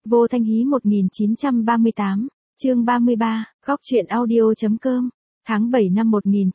Vô Thanh Hí 1938, chương 33, góc truyện audio.com. Tháng 7 năm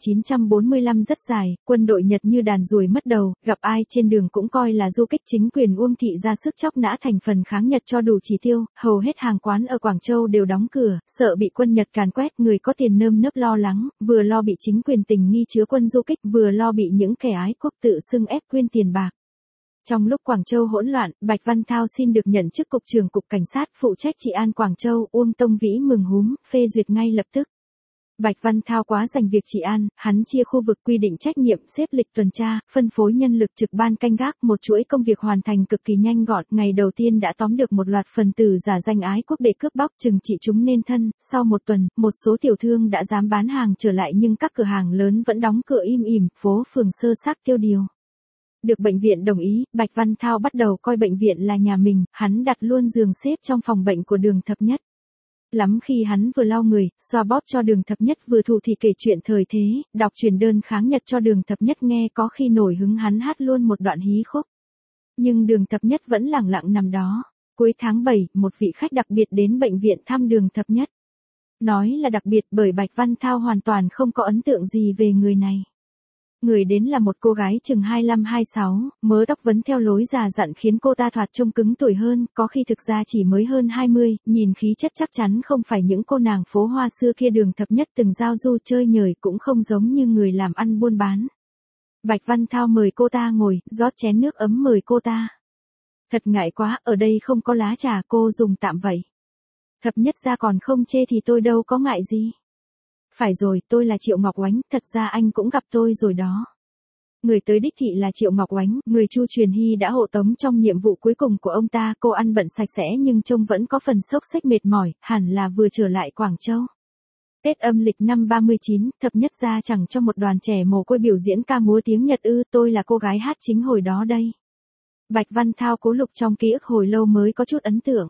1945 rất dài, quân đội Nhật như đàn ruồi mất đầu, gặp ai trên đường cũng coi là du kích. Chính quyền Uông Thị ra sức chóc nã thành phần kháng Nhật cho đủ chỉ tiêu, hầu hết hàng quán ở Quảng Châu đều đóng cửa, sợ bị quân Nhật càn quét. Người có tiền nơm nớp lo lắng, vừa lo bị chính quyền tình nghi chứa quân du kích, vừa lo bị những kẻ ái quốc tự xưng ép quyên tiền bạc. Trong lúc Quảng Châu hỗn loạn, Bạch Văn Thao xin được nhận chức cục trưởng cục cảnh sát phụ trách trị an Quảng Châu. Uông Tông Vĩ mừng húm, phê duyệt ngay lập tức. Bạch Văn Thao quá dành việc trị an, hắn chia khu vực quy định trách nhiệm, xếp lịch tuần tra, phân phối nhân lực trực ban canh gác, một chuỗi công việc hoàn thành cực kỳ nhanh gọn. Ngày đầu tiên đã tóm được một loạt phần tử giả danh ái quốc để cướp bóc, trừng trị chúng nên thân. Sau một tuần, một số tiểu thương đã dám bán hàng trở lại nhưng các cửa hàng lớn vẫn đóng cửa im ỉm, phố phường sơ xác tiêu điều. Được bệnh viện đồng ý, Bạch Văn Thao bắt đầu coi bệnh viện là nhà mình, hắn đặt luôn giường xếp trong phòng bệnh của Đường Thập Nhất. Lắm khi hắn vừa lau người, xoa bóp cho Đường Thập Nhất, vừa thủ thì kể chuyện thời thế, đọc truyền đơn kháng Nhật cho Đường Thập Nhất nghe, có khi nổi hứng hắn hát luôn một đoạn hí khúc. Nhưng Đường Thập Nhất vẫn lẳng lặng nằm đó. Cuối tháng 7, một vị khách đặc biệt đến bệnh viện thăm Đường Thập Nhất. Nói là đặc biệt bởi Bạch Văn Thao hoàn toàn không có ấn tượng gì về người này. Người đến là một cô gái chừng 25-26, mớ tóc vấn theo lối già dặn khiến cô ta thoạt trông cứng tuổi hơn, có khi thực ra chỉ mới hơn 20, nhìn khí chất chắc chắn không phải những cô nàng phố hoa xưa kia. Đường Thập Nhất từng giao du chơi nhời, cũng không giống như người làm ăn buôn bán. Bạch Văn Thao mời cô ta ngồi, rót chén nước ấm mời cô ta. Thật ngại quá, ở đây không có lá trà, cô dùng tạm vậy. Thập Nhất ra còn không chê thì tôi đâu có ngại gì. Phải rồi, tôi là Triệu Ngọc Oánh, thật ra anh cũng gặp tôi rồi đó. Người tới đích thị là Triệu Ngọc Oánh, người Chu Truyền Hy đã hộ tống trong nhiệm vụ cuối cùng của ông ta. Cô ăn bận sạch sẽ nhưng trông vẫn có phần xốc xếch mệt mỏi, hẳn là vừa trở lại Quảng Châu. Tết âm lịch năm 39, Thập Nhất ra chẳng cho một đoàn trẻ mồ côi biểu diễn ca múa tiếng Nhật ư? Tôi là cô gái hát chính hồi đó đây. Bạch Văn Thao cố lục trong ký ức hồi lâu mới có chút ấn tượng.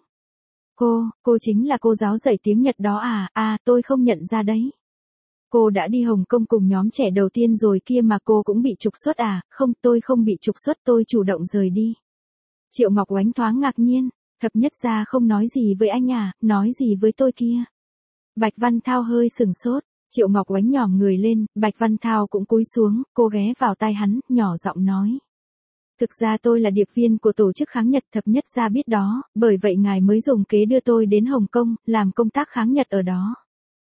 Cô chính là cô giáo dạy tiếng Nhật đó à? À, tôi không nhận ra đấy. Cô đã đi Hồng Kông cùng nhóm trẻ đầu tiên rồi kia mà. Cô cũng bị trục xuất à? Không, tôi không bị trục xuất, tôi chủ động rời đi. Triệu Ngọc Oánh thoáng ngạc nhiên. Thập Nhất ra không nói gì với anh à? Nói gì với tôi kia? Bạch Văn Thao hơi sừng sốt. Triệu Ngọc Oánh nhỏm người lên, Bạch Văn Thao cũng cúi xuống, cô ghé vào tai hắn, nhỏ giọng nói. Thực ra tôi là điệp viên của tổ chức kháng Nhật, Thập Nhất ra biết đó, bởi vậy ngài mới dùng kế đưa tôi đến Hồng Kông, làm công tác kháng Nhật ở đó.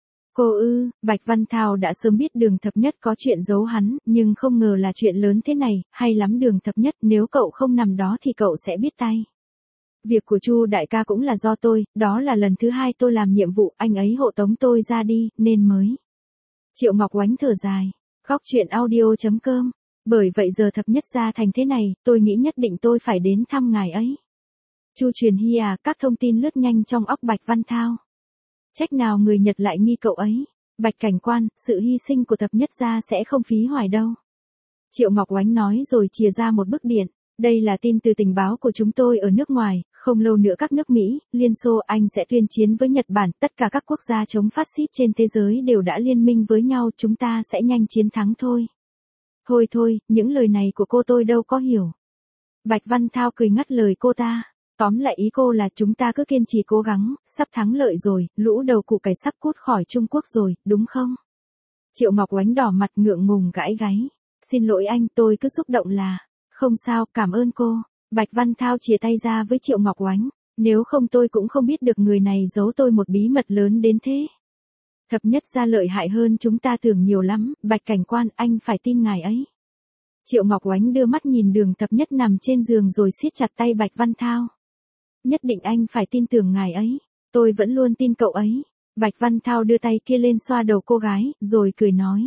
Cô ư? Bạch Văn Thao đã sớm biết Đường Thập Nhất có chuyện giấu hắn, nhưng không ngờ là chuyện lớn thế này. Hay lắm Đường Thập Nhất, nếu cậu không nằm đó thì cậu sẽ biết tay. Việc của Chu đại ca cũng là do tôi, đó là lần thứ 2 tôi làm nhiệm vụ, anh ấy hộ tống tôi ra đi, nên mới. Triệu Ngọc Oánh thở dài. Góc truyện audio.com. Bởi vậy giờ Thập Nhất ra thành thế này, tôi nghĩ nhất định tôi phải đến thăm ngài ấy. Chu Truyền Hy à? Các thông tin lướt nhanh trong óc Bạch Văn Thao. Trách nào người Nhật lại nghi cậu ấy. Bạch cảnh quan, sự hy sinh của Thập Nhất gia sẽ không phí hoài đâu. Triệu Ngọc Oánh nói rồi chìa ra một bức điện. Đây là tin từ tình báo của chúng tôi ở nước ngoài, không lâu nữa các nước Mỹ, Liên Xô, Anh sẽ tuyên chiến với Nhật Bản. Tất cả các quốc gia chống phát xít trên thế giới đều đã liên minh với nhau, chúng ta sẽ nhanh chiến thắng thôi. Thôi, những lời này của cô tôi đâu có hiểu. Bạch Văn Thao cười ngắt lời cô ta. Tóm lại ý cô là chúng ta cứ kiên trì cố gắng, sắp thắng lợi rồi, lũ đầu củ cải sắp cút khỏi Trung Quốc rồi, đúng không? Triệu Ngọc Oánh đỏ mặt ngượng ngùng gãi gáy. Xin lỗi anh, tôi cứ xúc động là. Không sao, cảm ơn cô. Bạch Văn Thao chìa tay ra với Triệu Ngọc Oánh. Nếu không tôi cũng không biết được người này giấu tôi một bí mật lớn đến thế. Thập Nhất ra lợi hại hơn chúng ta tưởng nhiều lắm, Bạch cảnh quan, anh phải tin ngài ấy. Triệu Ngọc Oánh đưa mắt nhìn Đường Thập Nhất nằm trên giường rồi siết chặt tay Bạch Văn Thao. Nhất định anh phải tin tưởng ngài ấy. Tôi vẫn luôn tin cậu ấy. Bạch Văn Thao đưa tay kia lên xoa đầu cô gái, rồi cười nói.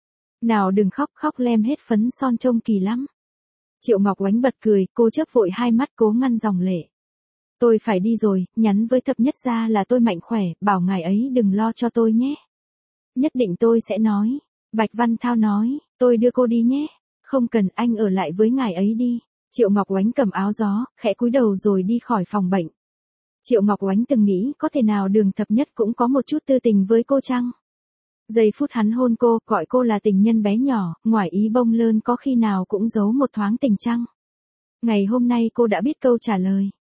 Nào đừng khóc, khóc lem hết phấn son trông kỳ lắm. Triệu Ngọc Oánh bật cười, cô chớp vội hai mắt cố ngăn dòng lệ. Tôi phải đi rồi, nhắn với Thập Nhất ra là tôi mạnh khỏe, bảo ngài ấy đừng lo cho tôi nhé. Nhất định tôi sẽ nói. Bạch Văn Thao nói, tôi đưa cô đi nhé. Không cần, anh ở lại với ngài ấy đi. Triệu Ngọc Oánh cầm áo gió, khẽ cúi đầu rồi đi khỏi phòng bệnh. Triệu Ngọc Oánh từng nghĩ có thể nào Đường Thập Nhất cũng có một chút tư tình với cô chăng? Giây phút hắn hôn cô, gọi cô là tình nhân bé nhỏ, ngoài ý bông lơn có khi nào cũng giấu một thoáng tình chăng? Ngày hôm nay cô đã biết câu trả lời.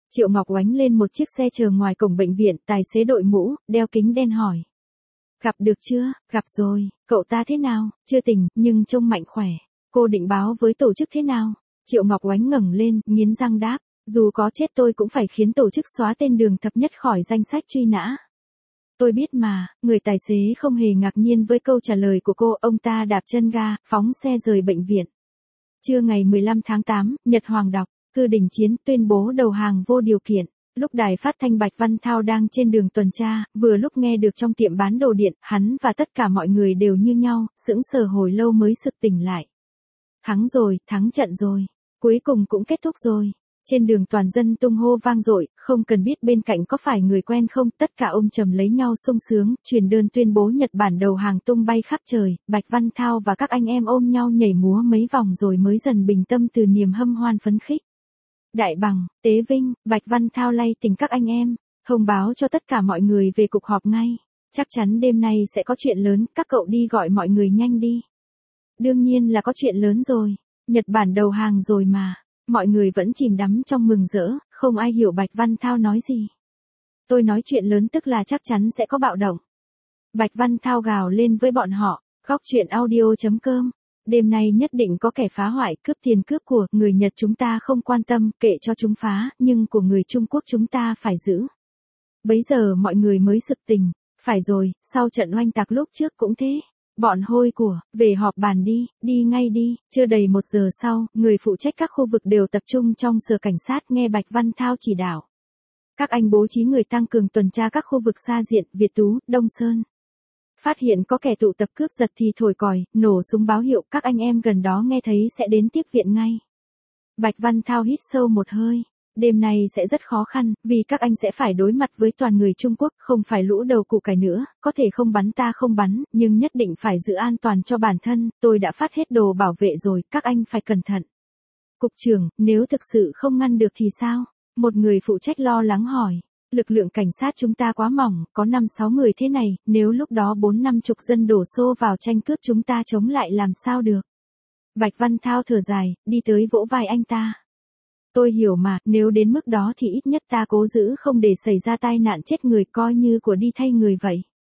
Triệu Ngọc Oánh lên một chiếc xe chờ ngoài cổng bệnh viện, tài xế đội mũ, đeo kính đen hỏi. Gặp được chưa? Gặp rồi, cậu ta thế nào? Chưa tỉnh, nhưng trông mạnh khỏe. Cô định báo với tổ chức thế nào? Triệu Ngọc Oánh ngẩng lên, nghiến răng đáp. Dù có chết tôi cũng phải khiến tổ chức xóa tên Đường Thập Nhất khỏi danh sách truy nã. Tôi biết mà, người tài xế không hề ngạc nhiên với câu trả lời của cô, ông ta đạp chân ga, phóng xe rời bệnh viện. Trưa ngày 15 tháng 8, Nhật Hoàng đọc, Cư Đình Chiến tuyên bố đầu hàng vô điều kiện. Lúc đài phát thanh Bạch Văn Thao đang trên đường tuần tra, vừa lúc nghe được trong tiệm bán đồ điện, hắn và tất cả mọi người đều như nhau, sững sờ hồi lâu mới sực tỉnh lại. Thắng rồi, thắng trận rồi. Cuối cùng cũng kết thúc rồi. Trên đường toàn dân tung hô vang dội, không cần biết bên cạnh có phải người quen không, tất cả ôm chầm lấy nhau sung sướng, truyền đơn tuyên bố Nhật Bản đầu hàng tung bay khắp trời, Bạch Văn Thao và các anh em ôm nhau nhảy múa mấy vòng rồi mới dần bình tâm từ niềm hâm hoan phấn khích. Đại Bằng, Tế Vinh, Bạch Văn Thao lay tình các anh em, thông báo cho tất cả mọi người về cuộc họp ngay. Chắc chắn đêm nay sẽ có chuyện lớn, các cậu đi gọi mọi người nhanh đi. Đương nhiên là có chuyện lớn rồi, Nhật Bản đầu hàng rồi mà. Mọi người vẫn chìm đắm trong mừng rỡ, không ai hiểu Bạch Văn Thao nói gì. Tôi nói chuyện lớn tức là chắc chắn sẽ có bạo động. Bạch Văn Thao gào lên với bọn họ, góc chuyện audio.com. Đêm nay nhất định có kẻ phá hoại, cướp tiền cướp của, người Nhật chúng ta không quan tâm, kệ cho chúng phá, nhưng của người Trung Quốc chúng ta phải giữ. Bấy giờ mọi người mới sực tỉnh, phải rồi, sau trận oanh tạc lúc trước cũng thế. Bọn hôi của, về họp bàn đi, đi ngay đi. Chưa đầy 1 giờ sau, người phụ trách các khu vực đều tập trung trong sở cảnh sát nghe Bạch Văn Thao chỉ đạo. Các anh bố trí người tăng cường tuần tra các khu vực xa diện, Việt Tú, Đông Sơn. Phát hiện có kẻ tụ tập cướp giật thì thổi còi, nổ súng báo hiệu, các anh em gần đó nghe thấy sẽ đến tiếp viện ngay. Bạch Văn Thao hít sâu một hơi. Đêm nay sẽ rất khó khăn, vì các anh sẽ phải đối mặt với toàn người Trung Quốc, không phải lũ đầu củ cải nữa, có thể không bắn ta không bắn, nhưng nhất định phải giữ an toàn cho bản thân, tôi đã phát hết đồ bảo vệ rồi, các anh phải cẩn thận. Cục trưởng, nếu thực sự không ngăn được thì sao? Một người phụ trách lo lắng hỏi. Lực lượng cảnh sát chúng ta quá mỏng, có 5-6 người thế này, nếu lúc đó 4-50 dân đổ xô vào tranh cướp chúng ta chống lại làm sao được? Bạch Văn Thao thở dài, đi tới vỗ vai anh ta. Tôi hiểu mà, nếu đến mức đó thì ít nhất ta cố giữ không để xảy ra tai nạn chết người, coi như của đi thay người vậy.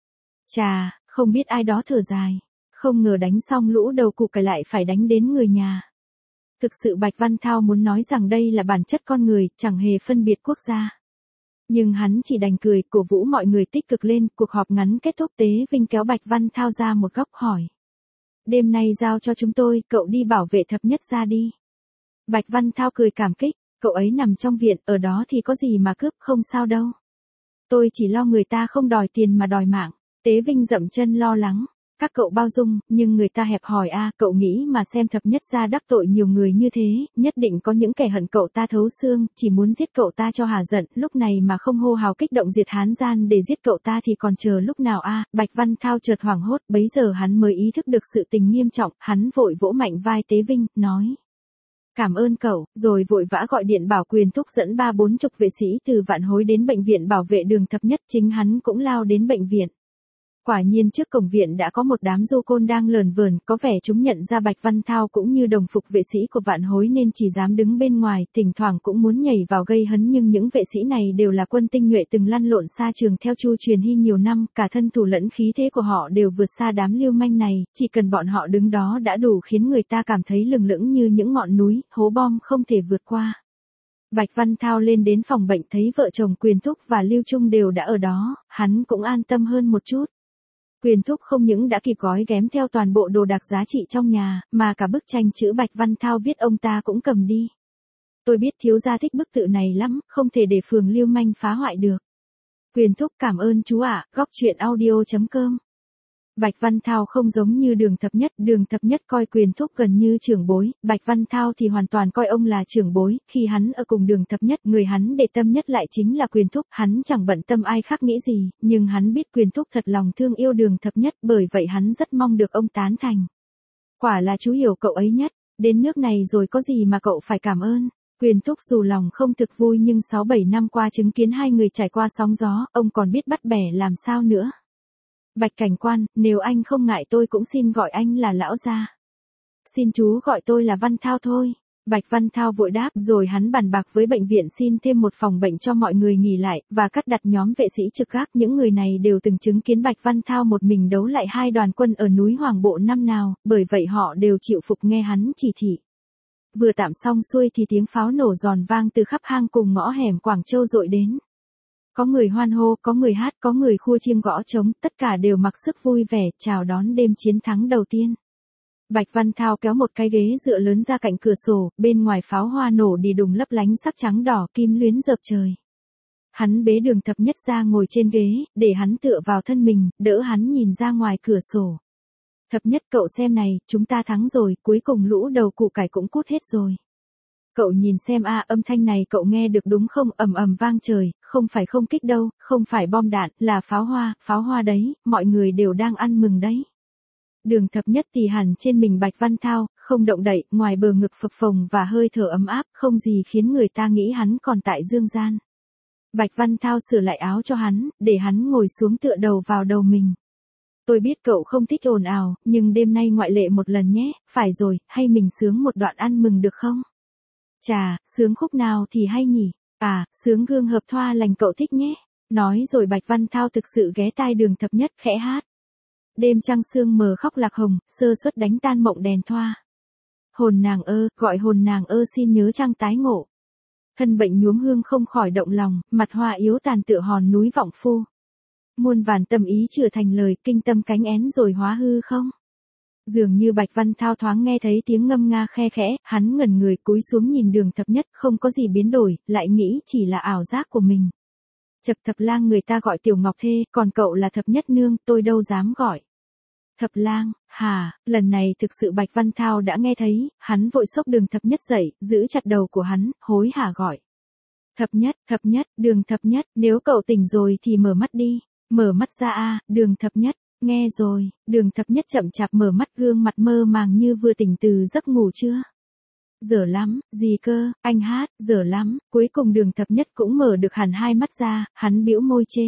Chà, không biết ai đó thở dài. Không ngờ đánh xong lũ đầu củ cải lại phải đánh đến người nhà. Thực sự Bạch Văn Thao muốn nói rằng đây là bản chất con người, chẳng hề phân biệt quốc gia. Nhưng hắn chỉ đành cười, cổ vũ mọi người tích cực lên. Cuộc họp ngắn kết thúc, Tế Vinh kéo Bạch Văn Thao ra một góc hỏi. Đêm nay giao cho chúng tôi, cậu đi bảo vệ Thập Nhất ra đi. Bạch Văn Thao cười cảm kích, cậu ấy nằm trong viện, ở đó thì có gì mà cướp, không sao đâu. Tôi chỉ lo người ta không đòi tiền mà đòi mạng. Tế Vinh dậm chân lo lắng. Các cậu bao dung, nhưng người ta hẹp hòi a, cậu nghĩ mà xem Thập Nhất gia đắc tội nhiều người như thế, nhất định có những kẻ hận cậu ta thấu xương, chỉ muốn giết cậu ta cho hả giận, lúc này mà không hô hào kích động diệt Hán gian để giết cậu ta thì còn chờ lúc nào a? Bạch Văn Thao chợt hoảng hốt, bấy giờ hắn mới ý thức được sự tình nghiêm trọng, hắn vội vỗ mạnh vai Tế Vinh, nói. Cảm ơn cậu, rồi vội vã gọi điện bảo Quyền Thúc dẫn 30-40 vệ sĩ từ Vạn Hối đến bệnh viện bảo vệ Đường Thập Nhất, chính hắn cũng lao đến bệnh viện. Quả nhiên trước cổng viện đã có một đám du côn đang lờn vờn, có vẻ chúng nhận ra Bạch Văn Thao cũng như đồng phục vệ sĩ của Vạn Hối nên chỉ dám đứng bên ngoài, thỉnh thoảng cũng muốn nhảy vào gây hấn, nhưng những vệ sĩ này đều là quân tinh nhuệ từng lăn lộn xa trường theo Chu Truyền Hy nhiều năm, cả thân thủ lẫn khí thế của họ đều vượt xa đám lưu manh này, chỉ cần bọn họ đứng đó đã đủ khiến người ta cảm thấy lừng lững như những ngọn núi, hố bom không thể vượt qua. Bạch Văn Thao lên đến phòng bệnh thấy vợ chồng Quyền Thúc và Lưu Trung đều đã ở đó, hắn cũng an tâm hơn một chút. Quyền Thúc không những đã kịp gói ghém theo toàn bộ đồ đạc giá trị trong nhà, mà cả bức tranh chữ Bạch Văn Thao viết ông ta cũng cầm đi. Tôi biết thiếu gia thích bức tự này lắm, không thể để phường lưu manh phá hoại được. Quyền Thúc cảm ơn chú ạ, góc chuyện audio.com. Bạch Văn Thao không giống như Đường Thập Nhất coi Quyền Thúc gần như trưởng bối, Bạch Văn Thao thì hoàn toàn coi ông là trưởng bối, khi hắn ở cùng Đường Thập Nhất, người hắn để tâm nhất lại chính là Quyền Thúc, hắn chẳng bận tâm ai khác nghĩ gì, nhưng hắn biết Quyền Thúc thật lòng thương yêu Đường Thập Nhất, bởi vậy hắn rất mong được ông tán thành. Quả là chú hiểu cậu ấy nhất, đến nước này rồi có gì mà cậu phải cảm ơn. Quyền Thúc dù lòng không thực vui nhưng 6-7 năm qua chứng kiến hai người trải qua sóng gió, ông còn biết bắt bẻ làm sao nữa. Bạch cảnh quan, nếu anh không ngại tôi cũng xin gọi anh là lão gia. Xin chú gọi tôi là Văn Thao thôi. Bạch Văn Thao vội đáp, rồi hắn bàn bạc với bệnh viện xin thêm một phòng bệnh cho mọi người nghỉ lại, và cắt đặt nhóm vệ sĩ trực gác. Những người này đều từng chứng kiến Bạch Văn Thao một mình đấu lại hai đoàn quân ở núi Hoàng Bộ năm nào, bởi vậy họ đều chịu phục nghe hắn chỉ thị. Vừa tạm xong xuôi thì tiếng pháo nổ giòn vang từ khắp hang cùng ngõ hẻm Quảng Châu dội đến. Có người hoan hô, có người hát, có người khua chiêng gõ trống, tất cả đều mặc sức vui vẻ, chào đón đêm chiến thắng đầu tiên. Bạch Văn Thao kéo một cái ghế dựa lớn ra cạnh cửa sổ, bên ngoài pháo hoa nổ đi đùng lấp lánh sắc trắng đỏ kim luyến rợp trời. Hắn bế Đường Thập Nhất ra ngồi trên ghế, để hắn tựa vào thân mình, đỡ hắn nhìn ra ngoài cửa sổ. Thập Nhất, cậu xem này, chúng ta thắng rồi, cuối cùng lũ đầu củ cải cũng cút hết rồi. Cậu nhìn xem âm thanh này cậu nghe được đúng không, ầm ầm vang trời, không phải không kích đâu, không phải bom đạn, là pháo hoa đấy, mọi người đều đang ăn mừng đấy. Đường Thập Nhất tì hẳn trên mình Bạch Văn Thao, không động đậy, ngoài bờ ngực phập phồng và hơi thở ấm áp, không gì khiến người ta nghĩ hắn còn tại dương gian. Bạch Văn Thao sửa lại áo cho hắn, để hắn ngồi xuống tựa đầu vào đầu mình. Tôi biết cậu không thích ồn ào, nhưng đêm nay ngoại lệ một lần nhé, phải rồi, hay mình sướng một đoạn ăn mừng được không? Chà, sướng khúc nào thì hay nhỉ? Sướng Gương Hợp Thoa Lành cậu thích nhé. Nói rồi Bạch Văn Thao thực sự ghé tai Đường Thập Nhất khẽ hát. Đêm trăng sương mờ khóc lạc hồng, sơ suất đánh tan mộng đèn thoa. Hồn nàng ơ, gọi hồn nàng ơ xin nhớ trăng tái ngộ. Thân bệnh nhuốm hương không khỏi động lòng, mặt hoa yếu tàn tựa hòn núi vọng phu. Muôn vàn tâm ý chữa thành lời, kinh tâm cánh én rồi hóa hư không? Dường như Bạch Văn Thao thoáng nghe thấy tiếng ngâm nga khe khẽ, hắn ngẩn người cúi xuống nhìn Đường Thập Nhất, không có gì biến đổi, lại nghĩ chỉ là ảo giác của mình. Chậc Thập Lang người ta gọi Tiểu Ngọc Thê, còn cậu là Thập Nhất nương, tôi đâu dám gọi. Thập Lang, lần này thực sự Bạch Văn Thao đã nghe thấy, hắn vội xốc Đường Thập Nhất dậy, giữ chặt đầu của hắn, hối hả gọi. Thập Nhất, Đường Thập Nhất, nếu cậu tỉnh rồi thì mở mắt đi, mở mắt ra Đường Thập Nhất, nghe rồi, Đường Thập Nhất chậm chạp mở mắt, gương mặt mơ màng như vừa tỉnh từ giấc ngủ chưa. Dở lắm, gì cơ, anh hát, dở lắm, cuối cùng Đường Thập Nhất cũng mở được hẳn hai mắt ra, hắn bĩu môi chê.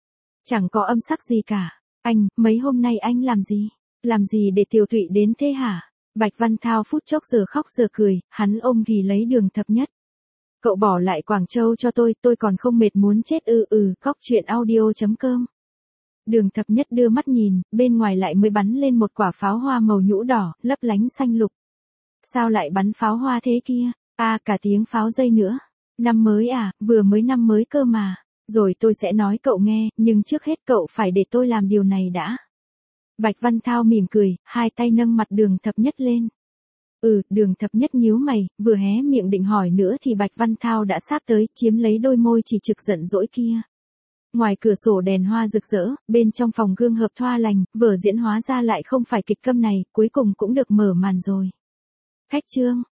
Chẳng có âm sắc gì cả. Anh, mấy hôm nay anh làm gì? Làm gì để Tiểu Thụy đến thế hả? Bạch Văn Thao phút chốc giờ khóc giờ cười, hắn ôm ghì lấy Đường Thập Nhất. Cậu bỏ lại Quảng Châu cho tôi còn không mệt muốn chết Cóc truyện audio.com. Đường Thập Nhất đưa mắt nhìn, bên ngoài lại mới bắn lên một quả pháo hoa màu nhũ đỏ, lấp lánh xanh lục. Sao lại bắn pháo hoa thế kia? Cả tiếng pháo dây nữa. Năm mới vừa mới năm mới cơ mà. Rồi tôi sẽ nói cậu nghe, nhưng trước hết cậu phải để tôi làm điều này đã. Bạch Văn Thao mỉm cười, hai tay nâng mặt Đường Thập Nhất lên. Đường Thập Nhất nhíu mày, vừa hé miệng định hỏi nữa thì Bạch Văn Thao đã sáp tới, chiếm lấy đôi môi chỉ trực giận dỗi kia. Ngoài cửa sổ đèn hoa rực rỡ, bên trong phòng Gương Hợp Thoa Lành, vở diễn hóa ra lại không phải kịch câm này, cuối cùng cũng được mở màn rồi. Khách trương.